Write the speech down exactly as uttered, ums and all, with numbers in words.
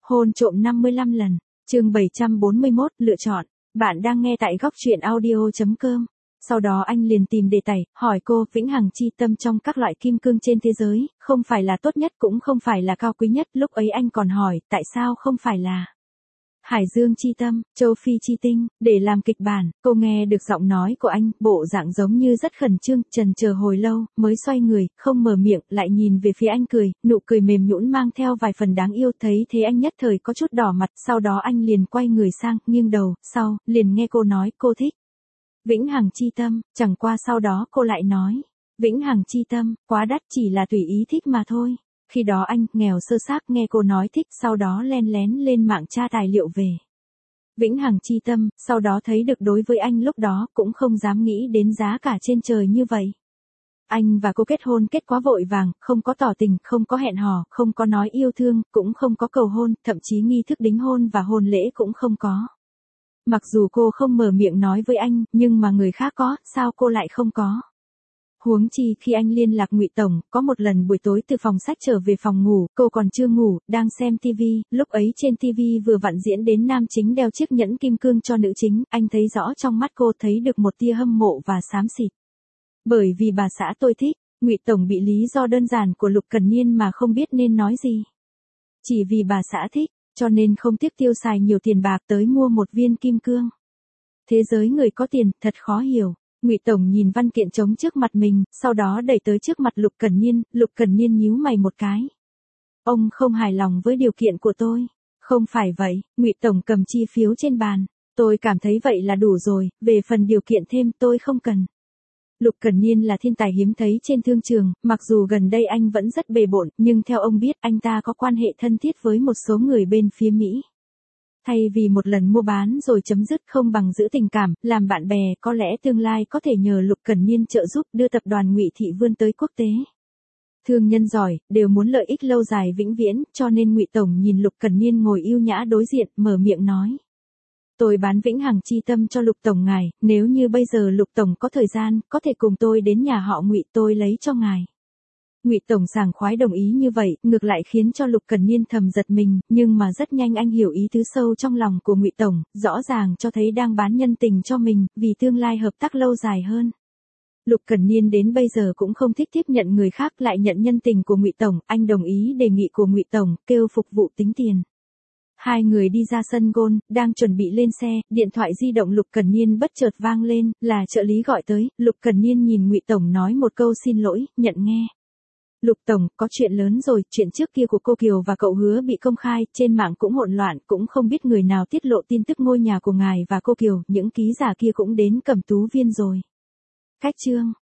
Hôn trộm năm mươi lăm lần. Chương bảy trăm bốn mươi mốt, lựa chọn. Bạn đang nghe tại góc truyện audio chấm com. Sau đó anh liền tìm đề tài, hỏi cô, vĩnh hằng chi tâm trong các loại kim cương trên thế giới, không phải là tốt nhất cũng không phải là cao quý nhất. Lúc ấy anh còn hỏi, tại sao không phải là Hải Dương chi tâm, Châu Phi chi tinh, để làm kịch bản. Cô nghe được giọng nói của anh, bộ dạng giống như rất khẩn trương, chần chờ hồi lâu, mới xoay người, không mở miệng, lại nhìn về phía anh cười, nụ cười mềm nhũn mang theo vài phần đáng yêu. Thấy thế anh nhất thời có chút đỏ mặt, sau đó anh liền quay người sang, nghiêng đầu, sau, liền nghe cô nói, cô thích vĩnh hằng chi tâm. Chẳng qua sau đó cô lại nói, vĩnh hằng chi tâm, quá đắt, chỉ là tùy ý thích mà thôi. Khi đó anh, nghèo sơ xác, nghe cô nói thích, sau đó len lén lên mạng tra tài liệu về vĩnh hằng chi tâm, sau đó thấy được đối với anh lúc đó, cũng không dám nghĩ đến giá cả trên trời như vậy. Anh và cô kết hôn kết quá vội vàng, không có tỏ tình, không có hẹn hò, không có nói yêu thương, cũng không có cầu hôn, thậm chí nghi thức đính hôn và hôn lễ cũng không có. Mặc dù cô không mở miệng nói với anh, nhưng mà người khác có, sao cô lại không có? Huống chi khi anh liên lạc Ngụy Tổng, có một lần buổi tối từ phòng sách trở về phòng ngủ, cô còn chưa ngủ, đang xem tivi, lúc ấy trên tivi vừa vặn diễn đến nam chính đeo chiếc nhẫn kim cương cho nữ chính, anh thấy rõ trong mắt cô thấy được một tia hâm mộ và xám xịt. Bởi vì bà xã tôi thích, Ngụy Tổng bị lý do đơn giản của Lục Cần Niên mà không biết nên nói gì. Chỉ vì bà xã thích, cho nên không tiếc tiêu xài nhiều tiền bạc tới mua một viên kim cương. Thế giới người có tiền, thật khó hiểu. Ngụy Tổng nhìn văn kiện trống trước mặt mình, sau đó đẩy tới trước mặt Lục Cần Niên, Lục Cần Niên nhíu mày một cái. Ông không hài lòng với điều kiện của tôi. Không phải vậy, Ngụy Tổng cầm chi phiếu trên bàn. Tôi cảm thấy vậy là đủ rồi, về phần điều kiện thêm tôi không cần. Lục Cần Niên là thiên tài hiếm thấy trên thương trường, mặc dù gần đây anh vẫn rất bề bộn, nhưng theo ông biết anh ta có quan hệ thân thiết với một số người bên phía Mỹ. Thay vì một lần mua bán rồi chấm dứt, không bằng giữ tình cảm, làm bạn bè, có lẽ tương lai có thể nhờ Lục Cần Niên trợ giúp đưa tập đoàn Ngụy Thị vươn tới quốc tế. Thương nhân giỏi, đều muốn lợi ích lâu dài vĩnh viễn, cho nên Ngụy Tổng nhìn Lục Cần Niên ngồi ưu nhã đối diện, mở miệng nói. Tôi bán vĩnh hằng chi tâm cho Lục Tổng ngài, nếu như bây giờ Lục Tổng có thời gian, có thể cùng tôi đến nhà họ Ngụy, tôi lấy cho ngài. Ngụy Tổng sảng khoái đồng ý như vậy, ngược lại khiến cho Lục Cần Niên thầm giật mình, nhưng mà rất nhanh anh hiểu ý tứ sâu trong lòng của Ngụy Tổng, rõ ràng cho thấy đang bán nhân tình cho mình, vì tương lai hợp tác lâu dài hơn. Lục Cần Niên đến bây giờ cũng không thích tiếp nhận người khác, lại nhận nhân tình của Ngụy Tổng, anh đồng ý đề nghị của Ngụy Tổng, kêu phục vụ tính tiền. Hai người đi ra sân golf, đang chuẩn bị lên xe, điện thoại di động Lục Cần Niên bất chợt vang lên, là trợ lý gọi tới. Lục Cần Niên nhìn Ngụy Tổng nói một câu xin lỗi, nhận nghe. Lục Tổng, có chuyện lớn rồi, chuyện trước kia của cô Kiều và cậu Hứa bị công khai, trên mạng cũng hỗn loạn, cũng không biết người nào tiết lộ tin tức ngôi nhà của ngài và cô Kiều, những ký giả kia cũng đến Cẩm Tú Viên rồi. Cách chương